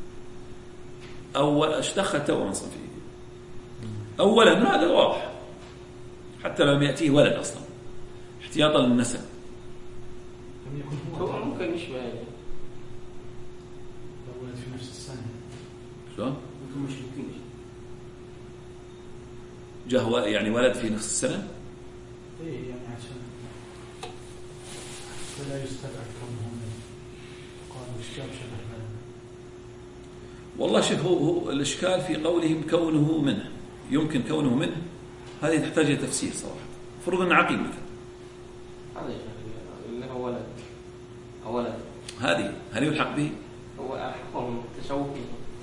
أو اشتخ توأم صنفيه أولا، هذا واضح حتى لم يأتيه ولد أصلا احتياطا للنسب. توأم ممكن يشبه يعني لو ولد في نفس السنة شلون؟ ممكن مشركين جه يعني ولد في نفس السنة. إيه يعني عشان ولا يستبعد كونهم قالوا إشكال شبه هذا. والله شوف، هو, هو الإشكال في قولهم كونه منه، يمكن كونه منه، هذه تحتاج إلى تفسير صراحة. فرض أن عقيم مثلا، هذا اللي هو ولد هو ولد، هذه هل يلحق به؟ هو أحكم تشوفي.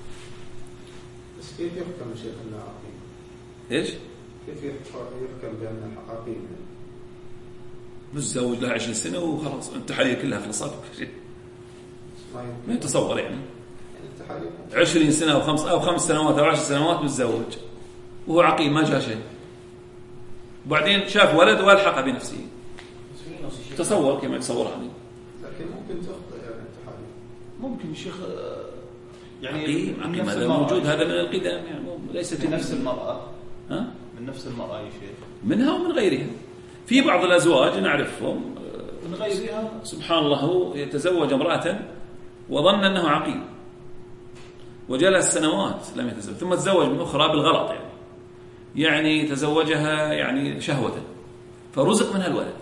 بس كيف يحكم يا شيخ أنه عقيم؟ إيش؟ كيف يحكم بأنه عقيم؟ متزوج له عشرين سنة وخلاص التحاليل كلها خلصت شيء ما يتصور يعني عشرين سنة أو خمس أو خمس سنوات أو عشر سنوات متزوج وهو عقيم ما جاء شيء، وبعدين شاف ولد والحق بنفسه. تصور كما يتصور هذه. لكن ممكن تخطئ يعني التحاليل. ممكن الشيخ يعني عقيم عقيم هذا موجود، هذا من القدام يعني ليس في نفس المرأة ها؟ من نفس المرأة يا شيخ؟ منها ومن غيرها. في بعض الأزواج نعرفهم من غيرها سبحان الله هو يتزوج امرأة وظن أنه عقيم وجلس سنوات لم يتزوج، ثم تزوج من أخرى بالغلط، يعني يعني تزوجها يعني شهوة فرزق منها الولد.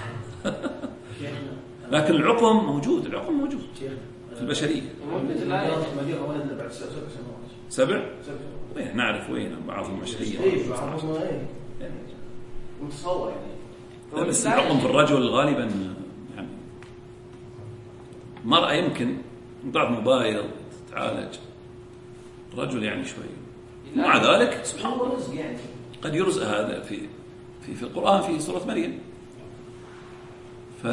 لكن العقم موجود، العقم موجود في البشرية. سبع؟ وين نعرف وين بعضهم مشهية. متصور يعني. بس العقم في الرجل غالبا يعني مرأة يمكن بعد موبايل تتعالج، الرجل يعني شوي. ومع ذلك سبحان الله قد يرزق هذا في في في القرآن في سورة مريم. ف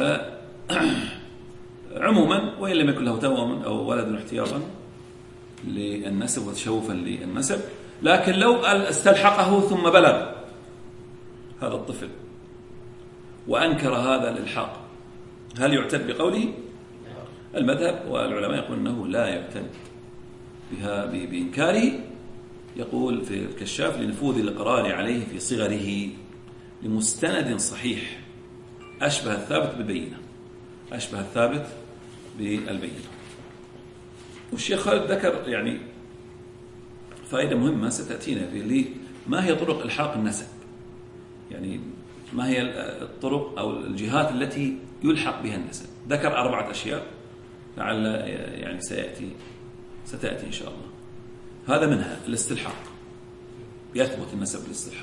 عموما وإن لم يكن له توأم أو ولد احتياطا للنسب وتشوفا للنسب، لكن لو استلحقه ثم بلغ هذا الطفل وأنكر هذا الإلحاق هل يعتد بقوله؟ المذهب والعلماء يقول أنه لا يعتد بها بإنكاره. يقول في الكشاف لنفوذ الإقرار عليه في صغره لمستند صحيح أشبه الثابت بالبينة، أشبه الثابت بالبينة. والشيخ خالد ذكر يعني فائدة مهمة ستأتينا في اللي ما هي طرق إلحاق النسب، يعني ما هي الطرق أو الجهات التي يلحق بها النسب. ذكر أربعة أشياء لعل يعني سيأتي ستأتي إن شاء الله. هذا منها الاستلحاق، يثبت النسب بالاستلحاق.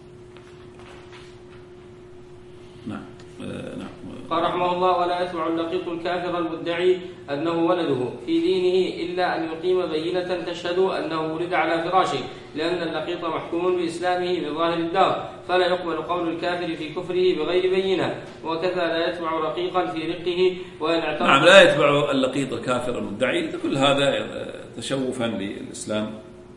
نعم. آه نعم. قال رحمه الله: ولا يتبع اللقيط الكافر المدعي أنه ولده في دينه إلا أن يقيم بينة تشهد أنه ولد على فراشه، لأن اللقيط محكوم بإسلامه بظاهر الدار، فلا يقبل قول الكافر في كفره بغير بينة. وكذا لا يتبع رقيقا في رقه وإن اعترف. نعم، لا يتبع اللقيط الكافر المدعي، كل هذا تشوفا للإسلام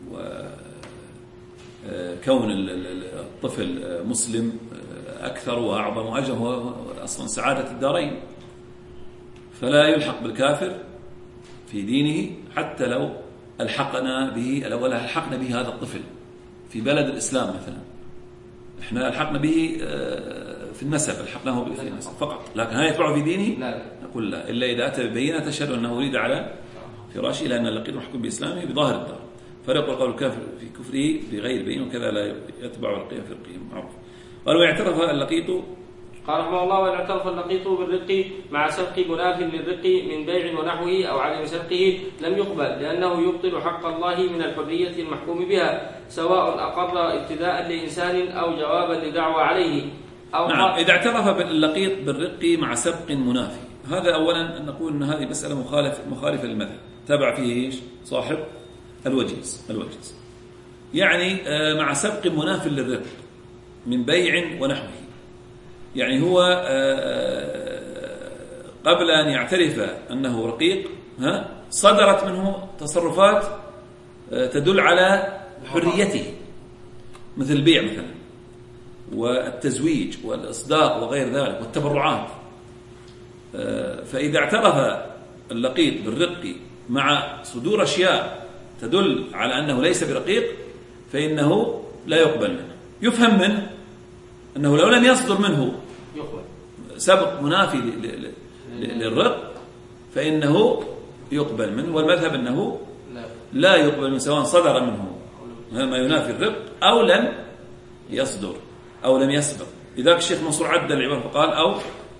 وكون الطفل مسلم أكثر وأعظم وأجل، هو أصلا سعادة الدارين. فلا يلحق بالكافر في دينه حتى لو ألحقنا به لو ألحقنا به هذا الطفل في بلد الإسلام مثلا، إحنا ألحقنا به في النسب، ألحقناه به في النسب فقط، لكن هل يتبعه في دينه؟ لا. نقول لا، إلا إذا أتى ببينة تشهد أنه ولد على فراشه، لأن اللقيط محكوم بإسلامه بظاهر الدار، فلا قول الكافر في كفره بغير بينة، وكذا لا يتبع رقيه في رقيه معروف. قال: ويعترف اللقيط. قال رحمه الله: وإن اعترف اللقيط بالرق مع سبق مناف للرق من بيع ونحوه أو عدم سبقه لم يقبل، لأنه يبطل حق الله من الحرية المحكوم بها، سواء أقر ابتداء لإنسان أو جوابا لدعوى عليه أو نعم. إذا اعترف اللقيط بالرق مع سبق منافي، هذا أولا نقول أن هذه مسألة مخالف مخالفة للمذهب، تابع فيه إيش؟ صاحب الوجيز الوجيز يعني مع سبق مناف للرق من بيع ونحوه، يعني هو قبل أن يعترف أنه رقيق ها صدرت منه تصرفات تدل على حريته، مثل البيع مثلا والتزويج والإصداق وغير ذلك والتبرعات. فإذا اعترف اللقيط بالرق مع صدور أشياء تدل على أنه ليس برقيق فإنه لا يقبل منه. يفهم منه أنه لو لم يصدر منه سبق منافي للرق فإنه يقبل منه، والمذهب أنه لا يقبل منه سواء صدر منه ما ينافي الرق أو لم يصدر أو لم يسبق. لذلك الشيخ منصور عدل العبارة فقال: أو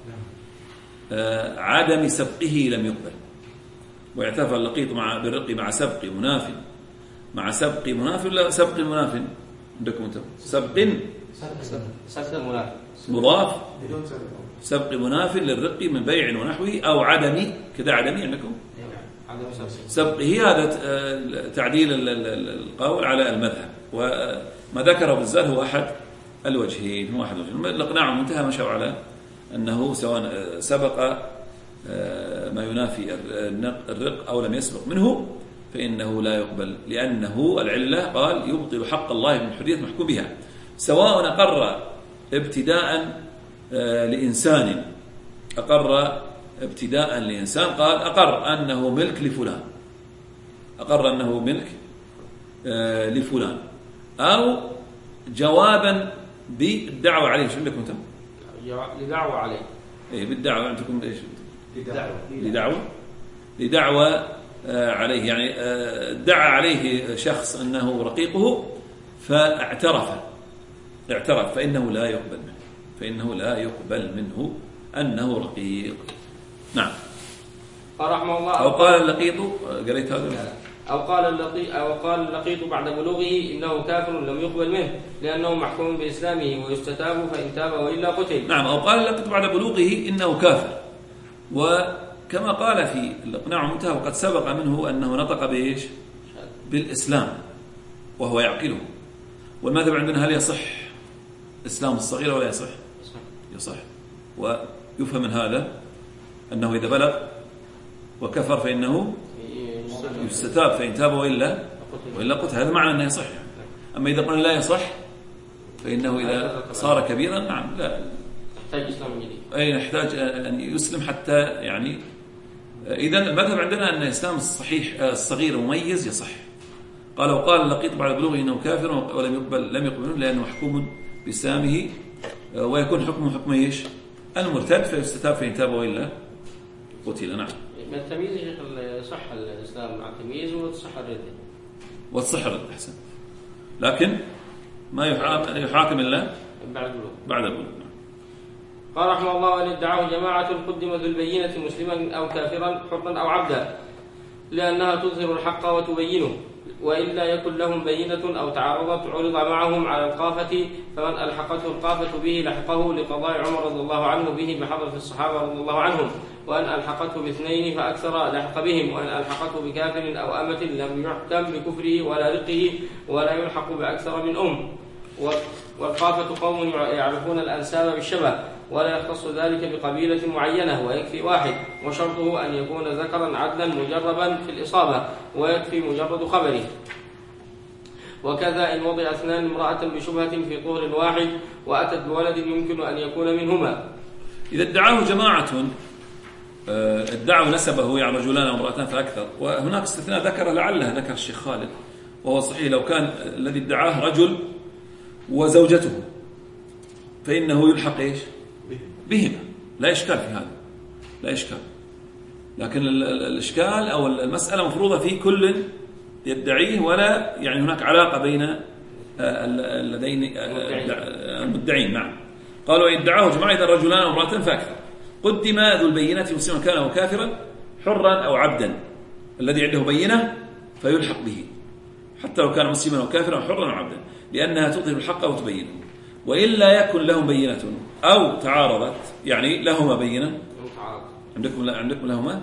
عدم سبقه لم يقبل. ويعترف اللقيط مع بالرق مع سبق مناف مع سبق مناف ولا سبق مناف عندكم انتم؟ سبق سبق مناف مضاف سبق مناف للرق من بيع ونحوه أو عدم كذا عدمي عندكم سبقه. هذا تعديل القول على المذهب، وما ذكره بالزاد هو أحد الوجهين، هو أحد الوجهين. الإقناع منتهى ما شاء على أنه سواء سبق ما ينافي الرق أو لم يسبق منه فإنه لا يقبل، لأنه العلة قال يبطل حق الله من حرية محكوم بها، سواء أقر ابتداء لإنسان أقر ابتداء لإنسان قال أقر أنه ملك لفلان أقر أنه ملك لفلان أو جوابا بالدعوة عليه. شو عندكم أنتم؟ لدعوة عليه. إيه بالدعوة عندكم إيش؟ لدعوة لدعوة لدعوة آه عليه، يعني آه دعا عليه شخص أنه رقيقه فاعترف اعترف فإنه لا يقبل منه فإنه لا يقبل منه أنه رقيق. نعم. قال رحمه الله أو قال اللقيط، قريت هذا؟ أو قال اللقيط أو قال اللقيط بعد بلوغه إنه كافر لم يقبل منه لأنه محكوم بإسلامه ويستتاب فإن تاب وإلا قتل. نعم. أو قال اللقيط بعد بلوغه إنه كافر، وكما قال في الإقناع المنتهى وقد سبق منه أنه نطق بإيش؟ بالإسلام وهو يعقله. والمذهب عندنا هل يصح إسلام الصغير ولا يصح؟ يصح. ويفهم من هذا أنه إذا بلغ وكفر فإنه يستتاب فإن تاب وإلا وإلا قتل. هذا معنى أنه يصح. أما إذا قلنا لا يصح فإنه إذا صار كبيرا نعم لا يحتاج إسلام جديد، أي يحتاج أن يسلم حتى يعني. إذا المذهب عندنا أن الإسلام الصحيح الصغير مميز يصح. قال وقال اللقيط بعد بلوغه إنه كافر ولم يقبل لم يقبل منه لأنه محكوم بإسلامه ويكون حكمه حكم إيش؟ المرتد فيستتاب فإن تاب وإلا قتل. نعم. التمييز يا شيخ صح الإسلام مع التمييز وتصح الردة وتصح الردة أحسن، لكن ما يحاكم إلا بعد البلوغ بعد البلوغ. قال رحمه الله وإن ادعاه جماعة قدم ذو البينة مسلما أو كافرا حرا أو عبدا لأنها تظهر الحق وتبينه، وإلا يكن لهم بينة أو تعارضت عرض معهم على القافة، فمن ألحقته القافة به لحقه لقضاء عمر رضي الله عنه به بحضرة الصحابة رضي الله عنهم، وأن ألحقته باثنين فأكثر لحق بهم، وأن ألحقته بكافر أو أمة لم يحكم بكفره ولا رقه ولا يلحق بأكثر من أم. والقافة قوم يعرفون الأنساب بالشبه ولا يختص ذلك بقبيلة معينة ويكفي واحد، وشرطه أن يكون ذكرا عدلا مجربا في الإصابة ويكفي مجرد خبره. وكذا إن وضع اثنان امرأة بشبهة في طهر واحد وأتت بولد يمكن أن يكون منهما. إذا ادعاه جماعة ادعوا نسبه يعني رجلان أو امرأتان فأكثر، وهناك استثناء ذكر لعله ذكر الشيخ خالد وهو صحيح، لو كان الذي ادعاه رجل وزوجته فإنه يلحق إيش؟ بهما، لا إشكال في هذا، لا إشكال. لكن الإشكال أو المسألة مفروضة في كل يدعيه ولا يعني هناك علاقة بين اللذين المدعين. نعم. قالوا إن ادعاه جماعة إذا رجلان أو امرأتان فأكثر قدم ذو البينة مسلما كان أو كافرا حرا أو عبدا، الذي عنده بينة فيلحق به حتى لو كان مسلما أو كافرا أو حرا أو عبدا لأنها تظهر الحق وتبينه. وإلا يكن لهم بينة أو تعارضت، يعني لهما بينة. عندكم لا عندكم لهما؟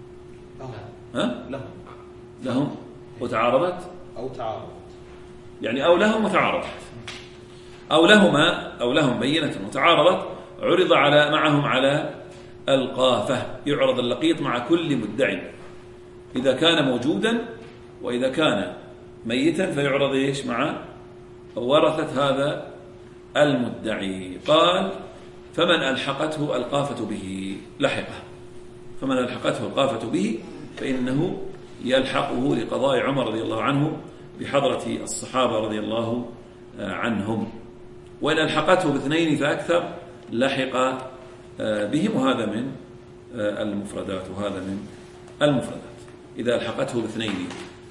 ها؟ لهم لهم وتعارضت أو تعارضت، يعني أو لهم وتعارضت، أو لهما أو لهم بينة وتعارضت عرض على معهم على القافة. يعرض اللقيط مع كل مدعي إذا كان موجودا، وإذا كان ميتا فيعرض إيش مع ورثة هذا المدعي. قال فمن ألحقته القافة به لحقه، فمن ألحقته القافة به فإنه يلحقه لقضاء عمر رضي الله عنه بحضرة الصحابة رضي الله عنهم. وإن ألحقته باثنين فأكثر لحق بهم، وهذا من المفردات وهذا من المفردات. إذا ألحقته باثنين،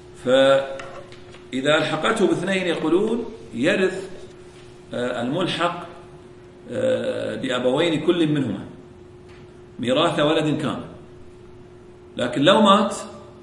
فإذا ألحقته باثنين يقولون يرث الملحق لأبوين كل منهما ميراث ولد كامل، لكن لو مات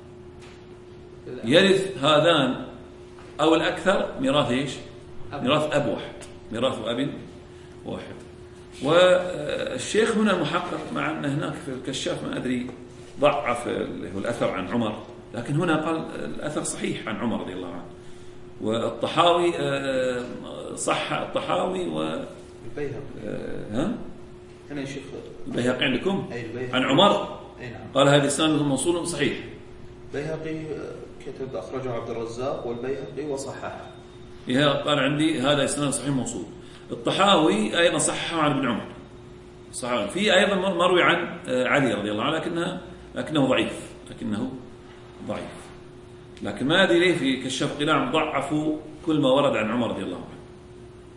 يرث هذان أو الأكثر ميراث إيش؟ ميراث أب واحد، ميراث أب واحد. والشيخ هنا المحقق مع أن هناك في الكشاف ما أدري ضعف الأثر عن عمر، لكن هنا قال الأثر صحيح عن عمر رضي الله عنه. والطحاوي صح الطحاوي و ها أنا شيخ البيهقي عندكم عن عمر قال هذا إسناد موصول صحيح. البيهقي كتب أخرجه عبد الرزاق والبيهقي وصححه. قال عندي هذا إسناد صحيح موصول. الطحاوي أيضا صححه عن ابن عمر صحيح. في أيضا مروي عن علي رضي الله عنه لكنه لكنه ضعيف لكنه ضعيف لكن ما أدري ليه في كشاف قناع ضعفوا كل ما ورد عن عمر رضي الله عنه.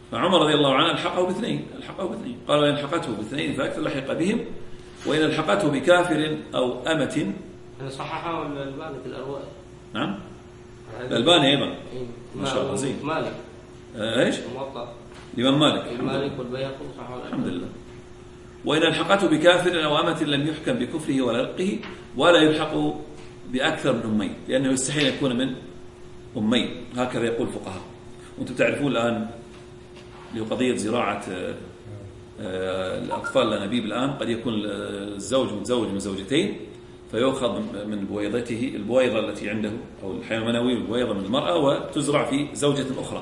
فعمر رضي الله عنه الحقه باثنين الحقه باثنين قال وإن الحقته باثنين فأكثر لحق بهم وإن الحقته بكافر أو أمة. صححه الألباني في الأرواح. نعم الألباني أيضا ما شاء الله زين. مالك آه ايش؟ الموطأ الإمام مالك المالك والبيهقي صححه الحمد لله. وإن الحقته بكافر أو أمة لم يحكم بكفره ولا رقه ولا يلحق بأكثر من أمين لأنه يستحيل أن يكون من أمين. هكذا يقول الفقهاء. وأنتم تعرفون الآن لقضية زراعة الأطفال الأنابيب الآن قد يكون الزوج متزوج من زوجتين فيؤخذ من بويضته البويضة التي عنده أو الحيوان المنوي البويضة من المرأة وتزرع في زوجة أخرى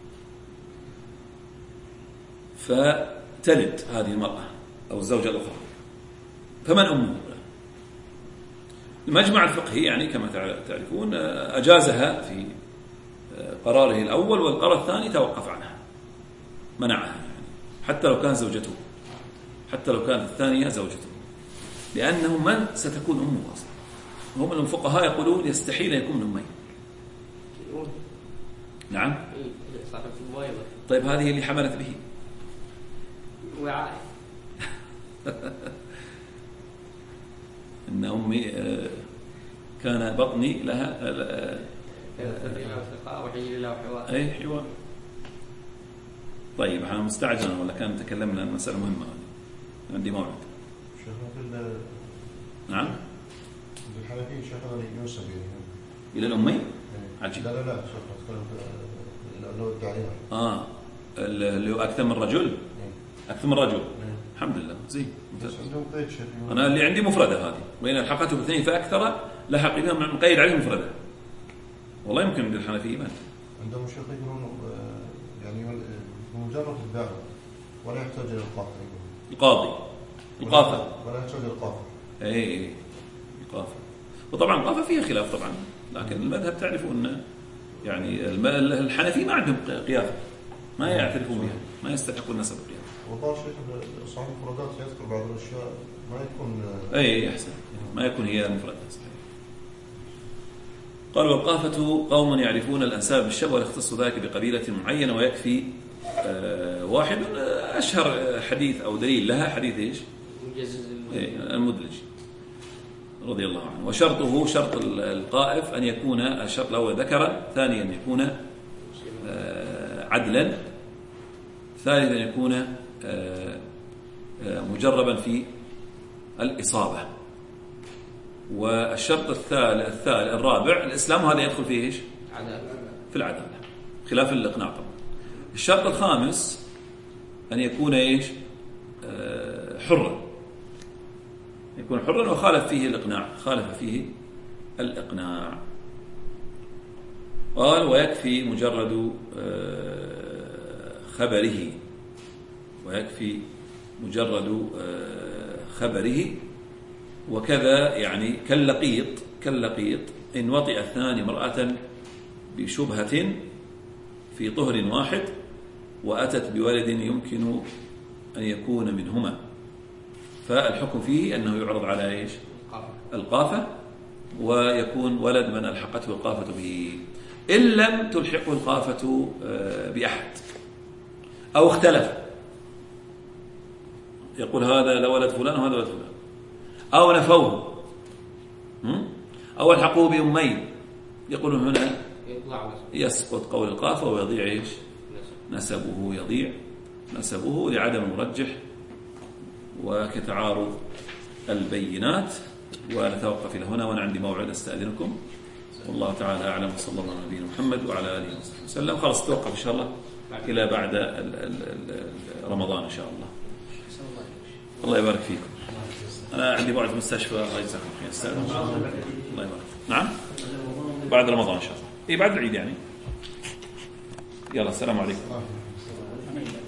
فتلد هذه المرأة أو الزوجة الأخرى فمن أمه؟ المجمع الفقهي يعني كما تعرفون أجازها في قراره الأول والقرار الثاني توقف عنها منعها يعني حتى لو كان زوجته حتى لو كانت الثانية زوجته لأنه من ستكون أمه أصلا. هم الفقهاء يقولون يستحيل أن يكون من أمين. نعم طيب هذه اللي حملت به وعاء إن أمي كان بطني لها وحي لها حوار. أي حوار. طيب احنا مستعجلا ولا كان تكلمنا عن مسألة مهمة عندي موعد. نعم. الحنفية شيخنا ينسب إلى الأمي. عجيب. لا لا لا لو الداعية. آه اللي هو أكثر من رجل. أكثر من رجل. الحمد لله زين. أنا اللي عندي مفردة هذه وإن الحقته باثنين فأكثر لحق بها من قيد عليه مفردة. والله يمكن عند الحنفية ما. عندهم شيخ يقولون يعني مجرد الدعوة ولا يحتاج إلى القاضي. القاضي. القافة. ولا يحتاج إلى القافة. إيه القافة. وطبعا القافة فيها خلاف طبعا لكن المذهب تعرفون يعني الحنفي ما عندهم قيافة ما يعترفون بها ما يستحقون نسب القيافة. والله شيخ صاحب المفردات يذكر بعض الأشياء ما يكون أي أحسن ما يكون هي المفردات صحيح. قال والقافة قوم يعرفون الأنساب بالشبه ويختص ذلك بقبيلة معينة ويكفي آه واحد أشهر حديث أو دليل لها حديث إيش المدلج رضي الله عنه. وشرطه شرط القائف أن يكون الشرط الأول ذكرا ثانيا أن يكون آه عدلا ثالثا أن يكون آه آه مجربا في الإصابة. والشرط الثالث الثالث الرابع الإسلام هذا يدخل فيه إيش في العدالة خلاف الإقناع طبعا. الشرط الخامس أن يكون إيش آه حرا يكون حرا وخالف فيه الإقناع خالف فيه الإقناع. قال ويكفي مجرد آه خبره ويكفي مجرد آه خبره وكذا يعني كاللقيط كاللقيط إن وطئ الثاني مرأة بشبهة في طهر واحد وأتت بولد يمكن أن يكون منهما فالحكم فيه أنه يعرض على إيش القافة ويكون ولد من ألحقته القافة به إن لم تلحقه القافة بأحد أو اختلف يقول هذا لولد فلان وهذا ولد فلان أو نفوه أو الحقوه بأمين يقولون هنا يسقط قول القافة ويضيع إيش نسبه يضيع نسبه لعدم المرجح وكتعارض البينات. ونتوقف إلى هنا وأنا عندي موعد أستأذنكم والله تعالى أعلم وصلى الله على نبينا محمد وعلى آله وصحبه وسلم. خلاص توقف إن شاء الله إلى بعد رمضان إن شاء الله. الله يبارك فيكم. أنا عندي موعد مستشفى الله يجزاكم خير أستاذن الله يبارك. نعم بعد رمضان إن شاء الله إيه بعد العيد يعني. يلا السلام عليكم.